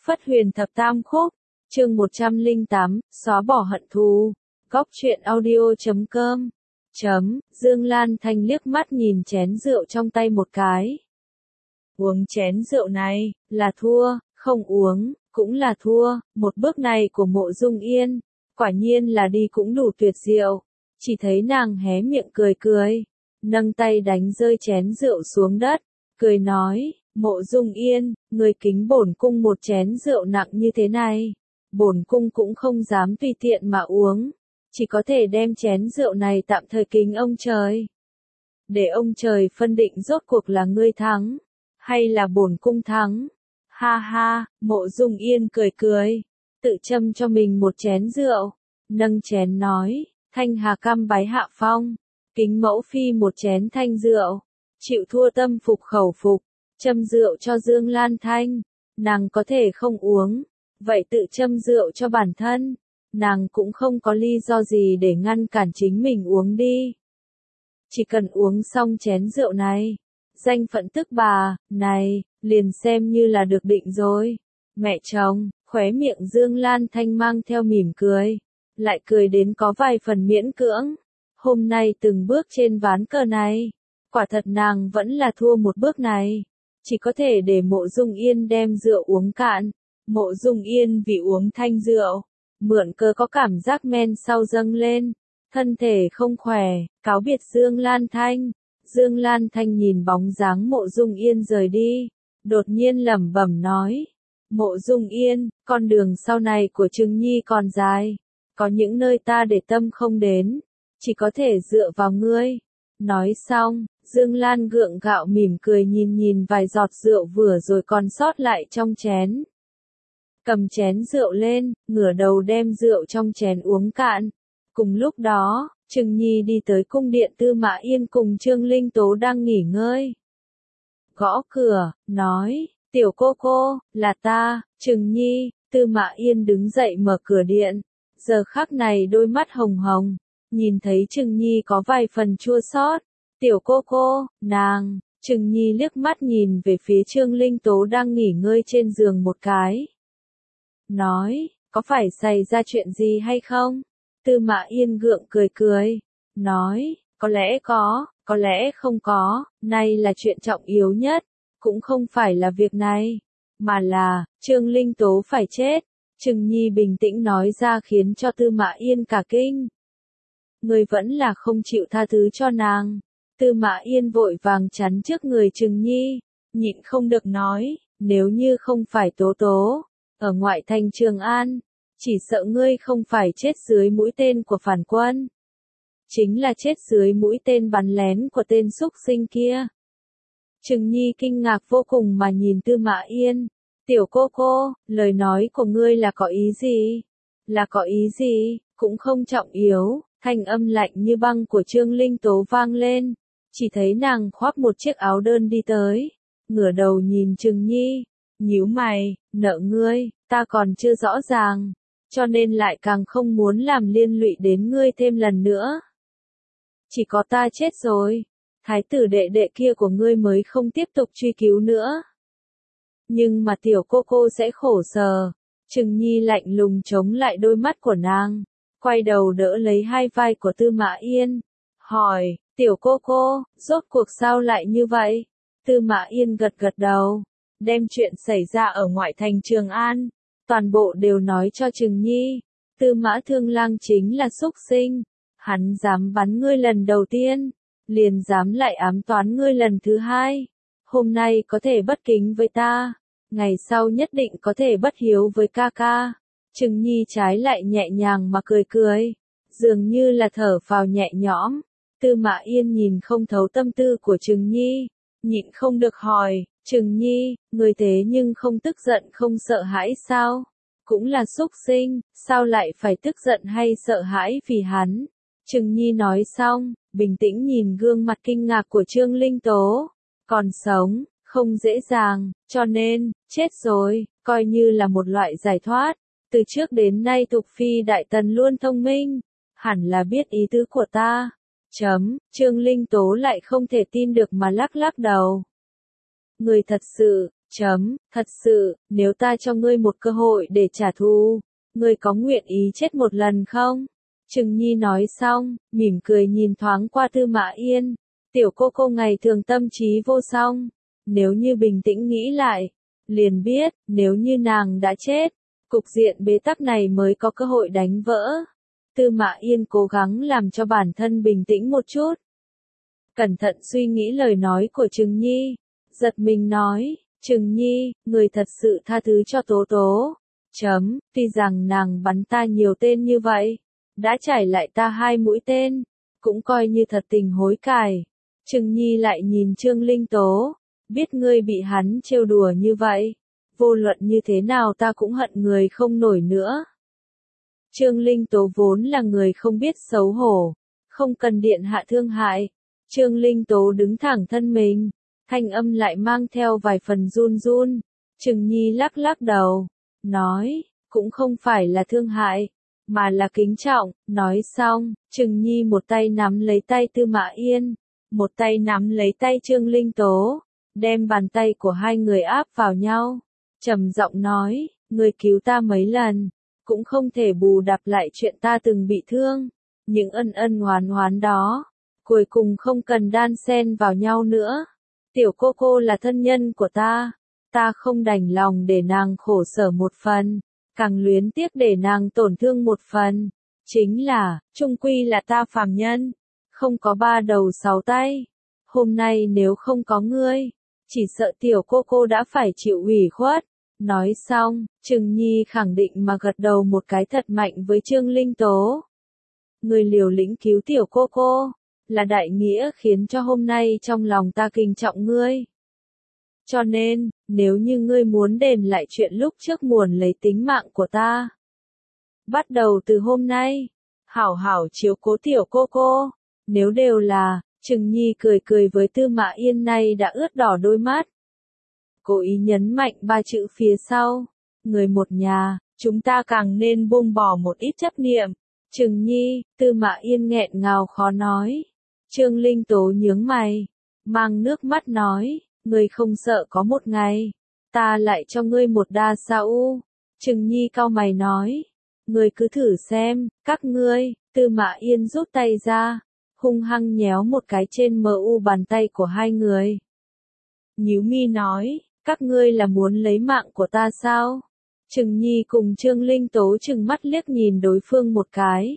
Phất Huyền Thập Tam Khúc, chương 108, xóa bỏ hận thù. Góc truyện audio.com. Dương Lan Thanh liếc mắt nhìn chén rượu trong tay một cái. Uống chén rượu này, là thua, không uống, cũng là thua, một bước này của Mộ Dung Yên, quả nhiên là đi cũng đủ tuyệt diệu. Chỉ thấy nàng hé miệng cười cười, nâng tay đánh rơi chén rượu xuống đất, cười nói, Mộ Dung Yên, người kính bổn cung một chén rượu nặng như thế này, bổn cung cũng không dám tùy tiện mà uống, chỉ có thể đem chén rượu này tạm thời kính ông trời. Để ông trời phân định rốt cuộc là ngươi thắng, hay là bổn cung thắng. Ha ha, Mộ Dung Yên cười cười, tự châm cho mình một chén rượu, nâng chén nói, Thanh Hà cam bái hạ phong, kính mẫu phi một chén thanh rượu, chịu thua tâm phục khẩu phục, châm rượu cho Dương Lan Thanh, nàng có thể không uống, vậy tự châm rượu cho bản thân, nàng cũng không có lý do gì để ngăn cản chính mình uống đi. Chỉ cần uống xong chén rượu này, danh phận tức bà, này, liền xem như là được định rồi. Mẹ chồng, khóe miệng Dương Lan Thanh mang theo mỉm cười, lại cười đến có vài phần miễn cưỡng. Hôm nay từng bước trên ván cờ này, quả thật nàng vẫn là thua một bước này, chỉ có thể để Mộ Dung Yên đem rượu uống cạn. Mộ Dung Yên vì uống thanh rượu, mượn cơ có cảm giác men sau dâng lên, thân thể không khỏe, cáo biệt Dương Lan Thanh. Dương Lan Thanh nhìn bóng dáng Mộ Dung Yên rời đi, đột nhiên lẩm bẩm nói, Mộ Dung Yên, con đường sau này của Trừng Nhi còn dài, có những nơi ta để tâm không đến, chỉ có thể dựa vào ngươi. Nói xong, Dương Lan gượng gạo mỉm cười nhìn vài giọt rượu vừa rồi còn sót lại trong chén. Cầm chén rượu lên, ngửa đầu đem rượu trong chén uống cạn. Cùng lúc đó, Trừng Nhi đi tới cung điện Tư Mã Yên cùng Trương Linh Tố đang nghỉ ngơi. Gõ cửa, nói, tiểu cô, là ta, Trừng Nhi. Tư Mã Yên đứng dậy mở cửa điện, giờ khắc này đôi mắt hồng hồng, nhìn thấy Trừng Nhi có vài phần chua xót. Tiểu cô, nàng. Trừng Nhi liếc mắt nhìn về phía Trương Linh Tố đang nghỉ ngơi trên giường một cái. Nói, có phải xảy ra chuyện gì hay không? Tư Mã Yên gượng cười, nói, có lẽ không có, nay là chuyện trọng yếu nhất, cũng không phải là việc này, mà là, Trương Linh Tố phải chết. Trừng Nhi bình tĩnh nói ra khiến cho Tư Mã Yên cả kinh. Người vẫn là không chịu tha thứ cho nàng. Tư Mã Yên vội vàng chắn trước người Trừng Nhi, nhịn không được nói, nếu như không phải Tố, ở ngoại thành Trường An, chỉ sợ ngươi không phải chết dưới mũi tên của phản quân. Chính là chết dưới mũi tên bắn lén của tên xúc sinh kia. Trừng Nhi kinh ngạc vô cùng mà nhìn Tư Mã Yên. Tiểu cô, lời nói của ngươi là có ý gì? Là có ý gì? Cũng không trọng yếu. Thanh âm lạnh như băng của Trương Linh Tố vang lên. Chỉ thấy nàng khoác một chiếc áo đơn đi tới. Ngửa đầu nhìn Trừng Nhi. Nhíu mày, nợ ngươi, ta còn chưa rõ ràng. Cho nên lại càng không muốn làm liên lụy đến ngươi thêm lần nữa. Chỉ có ta chết rồi, thái tử đệ kia của ngươi mới không tiếp tục truy cứu nữa. Nhưng mà tiểu cô sẽ khổ sở. Trừng Nhi lạnh lùng chống lại đôi mắt của nàng, quay đầu đỡ lấy hai vai của Tư Mã Yên, hỏi, tiểu cô, rốt cuộc sao lại như vậy? Tư Mã Yên gật đầu, đem chuyện xảy ra ở ngoại thành Trường An, toàn bộ đều nói cho Trừng Nhi. Tư Mã Thương Lang chính là xúc sinh, hắn dám bắn ngươi lần đầu tiên, liền dám lại ám toán ngươi lần thứ hai. Hôm nay có thể bất kính với ta, ngày sau nhất định có thể bất hiếu với ca. Trừng Nhi trái lại nhẹ nhàng mà cười, dường như là thở phào nhẹ nhõm. Tư Mã Yên nhìn không thấu tâm tư của Trừng Nhi, nhịn không được hỏi, Trừng Nhi, người thế nhưng không tức giận không sợ hãi sao? Cũng là xúc sinh, sao lại phải tức giận hay sợ hãi vì hắn? Trừng Nhi nói xong, bình tĩnh nhìn gương mặt kinh ngạc của Trương Linh Tố. Còn sống, không dễ dàng, cho nên, chết rồi, coi như là một loại giải thoát. Từ trước đến nay Tục Phi Đại Tần luôn thông minh, hẳn là biết ý tứ của ta. Trương Linh Tố lại không thể tin được mà lắc đầu. Người thật sự, Thật sự, nếu ta cho ngươi một cơ hội để trả thù, ngươi có nguyện ý chết một lần không? Trừng Nhi nói xong, mỉm cười nhìn thoáng qua Tư Mã Yên. Tiểu cô ngày thường tâm trí vô song. Nếu như bình tĩnh nghĩ lại, liền biết, nếu như nàng đã chết, cục diện bế tắc này mới có cơ hội đánh vỡ. Tư Mã Yên cố gắng làm cho bản thân bình tĩnh một chút. Cẩn thận suy nghĩ lời nói của Trừng Nhi. Giật mình nói, Trừng Nhi, người thật sự tha thứ cho Tố Tố. Tuy rằng nàng bắn ta nhiều tên như vậy, đã trải lại ta 2 mũi tên, cũng coi như thật tình hối cải. Trừng Nhi lại nhìn Trương Linh Tố, biết ngươi bị hắn trêu đùa như vậy, vô luận như thế nào ta cũng hận người không nổi nữa. Trương Linh Tố vốn là người không biết xấu hổ, không cần điện hạ thương hại. Trương Linh Tố đứng thẳng thân mình, thanh âm lại mang theo vài phần run run. Trừng Nhi lắc lắc đầu, nói, cũng không phải là thương hại, mà là kính trọng. Nói xong, Trừng Nhi một tay nắm lấy tay Tư Mã Yên, một tay nắm lấy tay Trương Linh Tố, đem bàn tay của hai người áp vào nhau, trầm giọng nói, ngươi cứu ta mấy lần, cũng không thể bù đắp lại chuyện ta từng bị thương, những ân ân oán đó, cuối cùng không cần đan xen vào nhau nữa. Tiểu cô là thân nhân của ta không đành lòng để nàng khổ sở một phần, càng luyến tiếc để nàng tổn thương một phần. Chính là, chung quy là ta phàm nhân, không có 3 đầu 6 tay. Hôm nay nếu không có ngươi, chỉ sợ tiểu cô đã phải chịu ủy khuất. Nói xong, Trừng Nhi khẳng định mà gật đầu một cái thật mạnh với Trương Linh Tố. Ngươi liều lĩnh cứu tiểu cô, là đại nghĩa khiến cho hôm nay trong lòng ta kính trọng ngươi. Cho nên, nếu như ngươi muốn đền lại chuyện lúc trước muốn lấy tính mạng của ta, bắt đầu từ hôm nay, hảo hảo chiếu cố tiểu cô. Nếu đều là, Trừng Nhi cười với Tư Mã Yên này đã ướt đỏ đôi mắt. Cố ý nhấn mạnh 3 chữ phía sau, người một nhà, chúng ta càng nên buông bỏ một ít chấp niệm. Trừng Nhi, Tư Mã Yên nghẹn ngào khó nói. Trương Linh Tố nhướng mày, mang nước mắt nói, ngươi không sợ có một ngày, ta lại cho ngươi một đa sao? Trừng Nhi cau mày nói, ngươi cứ thử xem, các ngươi. Tư Mã Yên rút tay ra, hung hăng nhéo một cái trên mu bàn tay của hai người. Nhíu mi nói, các ngươi là muốn lấy mạng của ta sao? Trừng Nhi cùng Trương Linh Tố trừng mắt liếc nhìn đối phương một cái.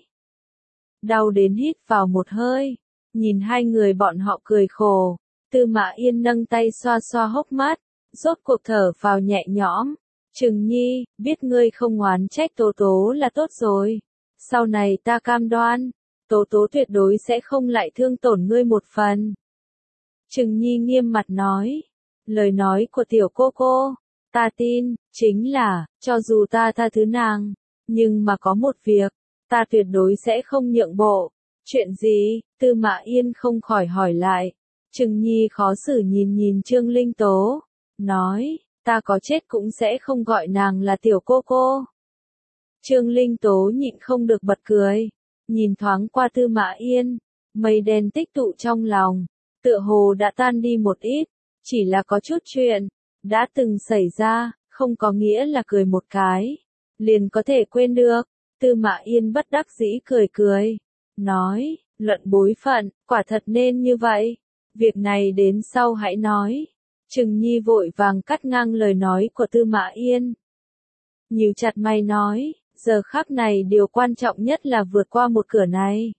Đau đến hít vào một hơi, nhìn hai người bọn họ cười khổ. Tư Mã Yên nâng tay xoa xoa hốc mắt, rốt cuộc thở vào nhẹ nhõm. Trừng Nhi, biết ngươi không oán trách Tố là tốt rồi. Sau này ta cam đoan, Tố tuyệt đối sẽ không lại thương tổn ngươi một phần. Trừng Nhi nghiêm mặt nói, lời nói của tiểu cô, ta tin, chính là, cho dù ta tha thứ nàng, nhưng mà có một việc, ta tuyệt đối sẽ không nhượng bộ. Chuyện gì? Tư Mã Yên không khỏi hỏi lại. Trừng Nhi khó xử nhìn Trương Linh Tố, nói, ta có chết cũng sẽ không gọi nàng là tiểu cô. Trương Linh Tố nhịn không được bật cười, nhìn thoáng qua Tư Mã Yên, mây đen tích tụ trong lòng, tựa hồ đã tan đi một ít, chỉ là có chút chuyện đã từng xảy ra, không có nghĩa là cười một cái liền có thể quên được. Tư Mã Yên bất đắc dĩ cười, nói, luận bối phận, quả thật nên như vậy. Việc này đến sau hãy nói. Trừng Nhi vội vàng cắt ngang lời nói của Tư Mã Yên. Nhíu chặt mày nói, giờ khắc này điều quan trọng nhất là vượt qua một cửa này.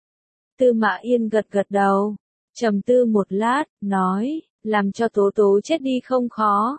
Tư Mã Yên gật đầu, trầm tư một lát, nói, làm cho Tố chết đi không khó.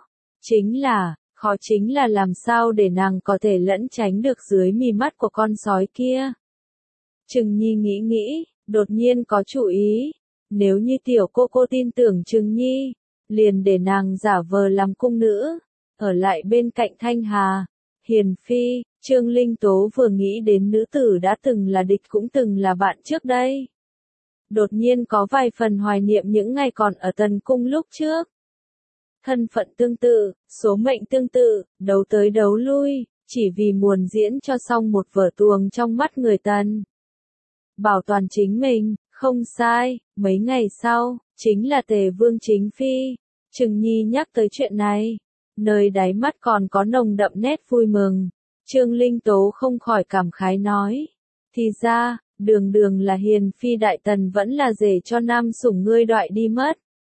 Khó chính là làm sao để nàng có thể lẫn tránh được dưới mí mắt của con sói kia. Trừng Nhi nghĩ, đột nhiên có chủ ý. Nếu như tiểu cô tin tưởng Trừng Nhi, liền để nàng giả vờ làm cung nữ, ở lại bên cạnh Thanh Hà. Hiền phi, Trương Linh Tố vừa nghĩ đến nữ tử đã từng là địch cũng từng là bạn trước đây. Đột nhiên có vài phần hoài niệm những ngày còn ở Tần Cung lúc trước. Thân phận tương tự, số mệnh tương tự, đấu tới đấu lui, chỉ vì muốn diễn cho xong một vở tuồng trong mắt người Tần. Bảo toàn chính mình, không sai, mấy ngày sau, chính là Tề Vương chính phi. Trừng Nhi nhắc tới chuyện này, nơi đáy mắt còn có nồng đậm nét vui mừng. Trương Linh Tố không khỏi cảm khái nói. Thì ra, đường đường là hiền phi đại tần vẫn là rể cho nam sủng ngươi đoại đi mất.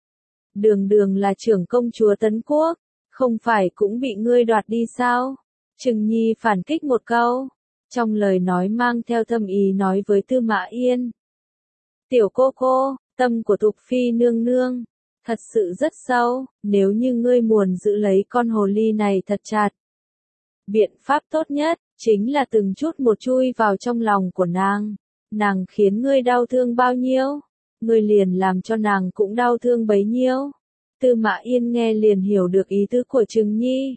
Đường đường là trưởng công chúa Tấn Quốc, không phải cũng bị ngươi đoạt đi sao? Trừng Nhi phản kích một câu, trong lời nói mang theo thâm ý nói với Tư Mã Yên. Tiểu cô, tâm của Thục Phi nương nương, thật sự rất sâu, nếu như ngươi muốn giữ lấy con hồ ly này thật chặt. Biện pháp tốt nhất, chính là từng chút một chui vào trong lòng của nàng khiến ngươi đau thương bao nhiêu, ngươi liền làm cho nàng cũng đau thương bấy nhiêu. Tư Mã Yên nghe liền hiểu được ý tứ của Trừng Nhi.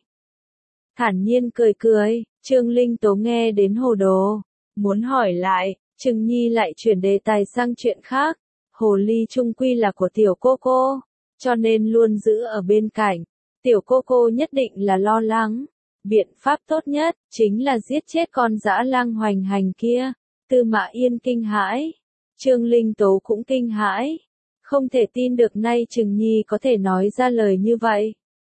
Thản nhiên cười, Trương Linh Tố nghe đến hồ đồ, muốn hỏi lại, Trừng Nhi lại chuyển đề tài sang chuyện khác. Hồ ly chung quy là của tiểu cô, cho nên luôn giữ ở bên cạnh. Tiểu cô nhất định là lo lắng. Biện pháp tốt nhất, chính là giết chết con dã lang hoành hành kia. Tư Mã Yên kinh hãi. Trương Linh Tố cũng kinh hãi. Không thể tin được nay Trừng Nhi có thể nói ra lời như vậy.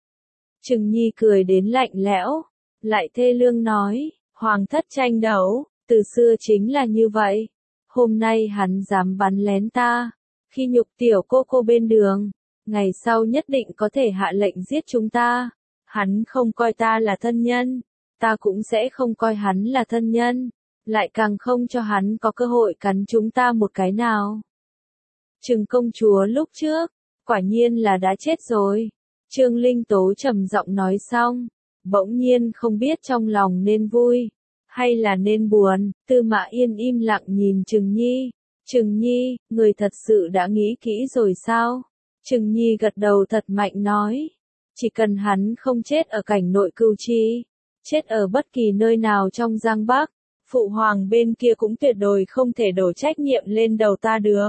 Trừng Nhi cười đến lạnh lẽo, lại thê lương nói, hoàng thất tranh đấu, từ xưa chính là như vậy. Hôm nay hắn dám bắn lén ta, khi nhục tiểu cô bên đường, ngày sau nhất định có thể hạ lệnh giết chúng ta. Hắn không coi ta là thân nhân, ta cũng sẽ không coi hắn là thân nhân, lại càng không cho hắn có cơ hội cắn chúng ta một cái nào. Trừng công chúa lúc trước, quả nhiên là đã chết rồi. Trương Linh Tố trầm giọng nói xong, bỗng nhiên không biết trong lòng nên vui, hay là nên buồn. Tư Mã Yên im lặng nhìn Trừng Nhi. Trừng Nhi, người thật sự đã nghĩ kỹ rồi sao? Trừng Nhi gật đầu thật mạnh nói. Chỉ cần hắn không chết ở cảnh nội Cưu Chi, chết ở bất kỳ nơi nào trong Giang Bắc, phụ hoàng bên kia cũng tuyệt đối không thể đổ trách nhiệm lên đầu ta được.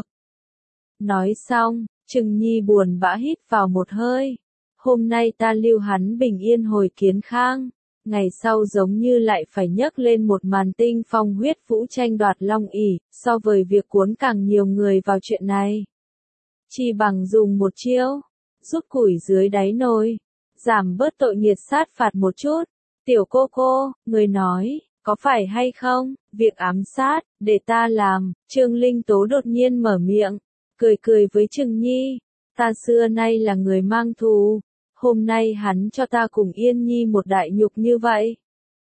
Nói xong, Trừng Nhi buồn bã hít vào một hơi. Hôm nay ta lưu hắn bình yên hồi Kiến Khang, ngày sau giống như lại phải nhấc lên một màn tinh phong huyết vũ tranh đoạt Long ỷ, so với việc cuốn càng nhiều người vào chuyện này. Chỉ bằng dùng một chiêu, rút củi dưới đáy nồi, giảm bớt tội nghiệt sát phạt một chút. Tiểu cô, người nói, có phải hay không, việc ám sát, để ta làm. Trương Linh Tố đột nhiên mở miệng, cười với Trừng Nhi, ta xưa nay là người mang thù, hôm nay hắn cho ta cùng Yên Nhi một đại nhục như vậy.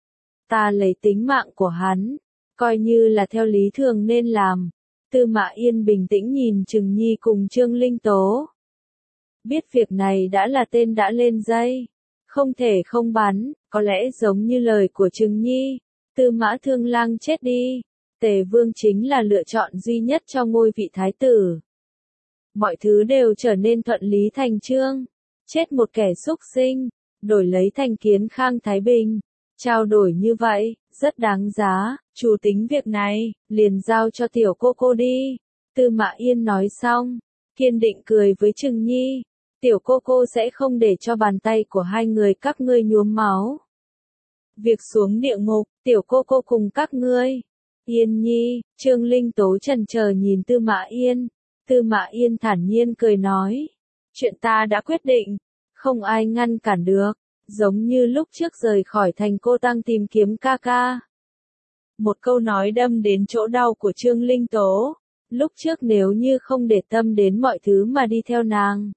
Ta lấy tính mạng của hắn, coi như là theo lý thường nên làm. Tư Mã Yên bình tĩnh nhìn Trừng Nhi cùng Trương Linh Tố. Biết việc này đã là tên đã lên dây, không thể không bắn, có lẽ giống như lời của Trừng Nhi, Tư Mã Thương Lang chết đi, Tề Vương chính là lựa chọn duy nhất cho ngôi vị thái tử. Mọi thứ đều trở nên thuận lý thành chương, chết một kẻ xúc sinh, đổi lấy thành Kiến Khang thái bình, trao đổi như vậy, rất đáng giá, chủ tính việc này, liền giao cho tiểu cô đi. Tư Mã Yên nói xong, kiên định cười với Trừng Nhi, tiểu cô sẽ không để cho bàn tay của hai người các ngươi nhuốm máu. Việc xuống địa ngục, tiểu cô cùng các ngươi. Yên Nhi, Trương Linh Tố chần chờ nhìn Tư Mã Yên. Tư Mã Yên thản nhiên cười nói, chuyện ta đã quyết định, không ai ngăn cản được, giống như lúc trước rời khỏi thành Cô Tăng tìm kiếm ca. Một câu nói đâm đến chỗ đau của Trương Linh Tố, lúc trước nếu như không để tâm đến mọi thứ mà đi theo nàng.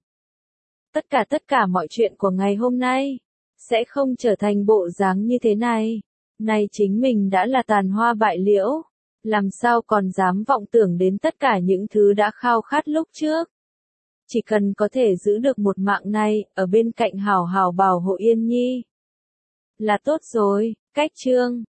Tất cả mọi chuyện của ngày hôm nay, sẽ không trở thành bộ dáng như thế này. Nay chính mình đã là tàn hoa bại liễu, làm sao còn dám vọng tưởng đến tất cả những thứ đã khao khát lúc trước. Chỉ cần có thể giữ được một mạng này, ở bên cạnh hảo hảo bảo hộ Yên Nhi, là tốt rồi. Cách chương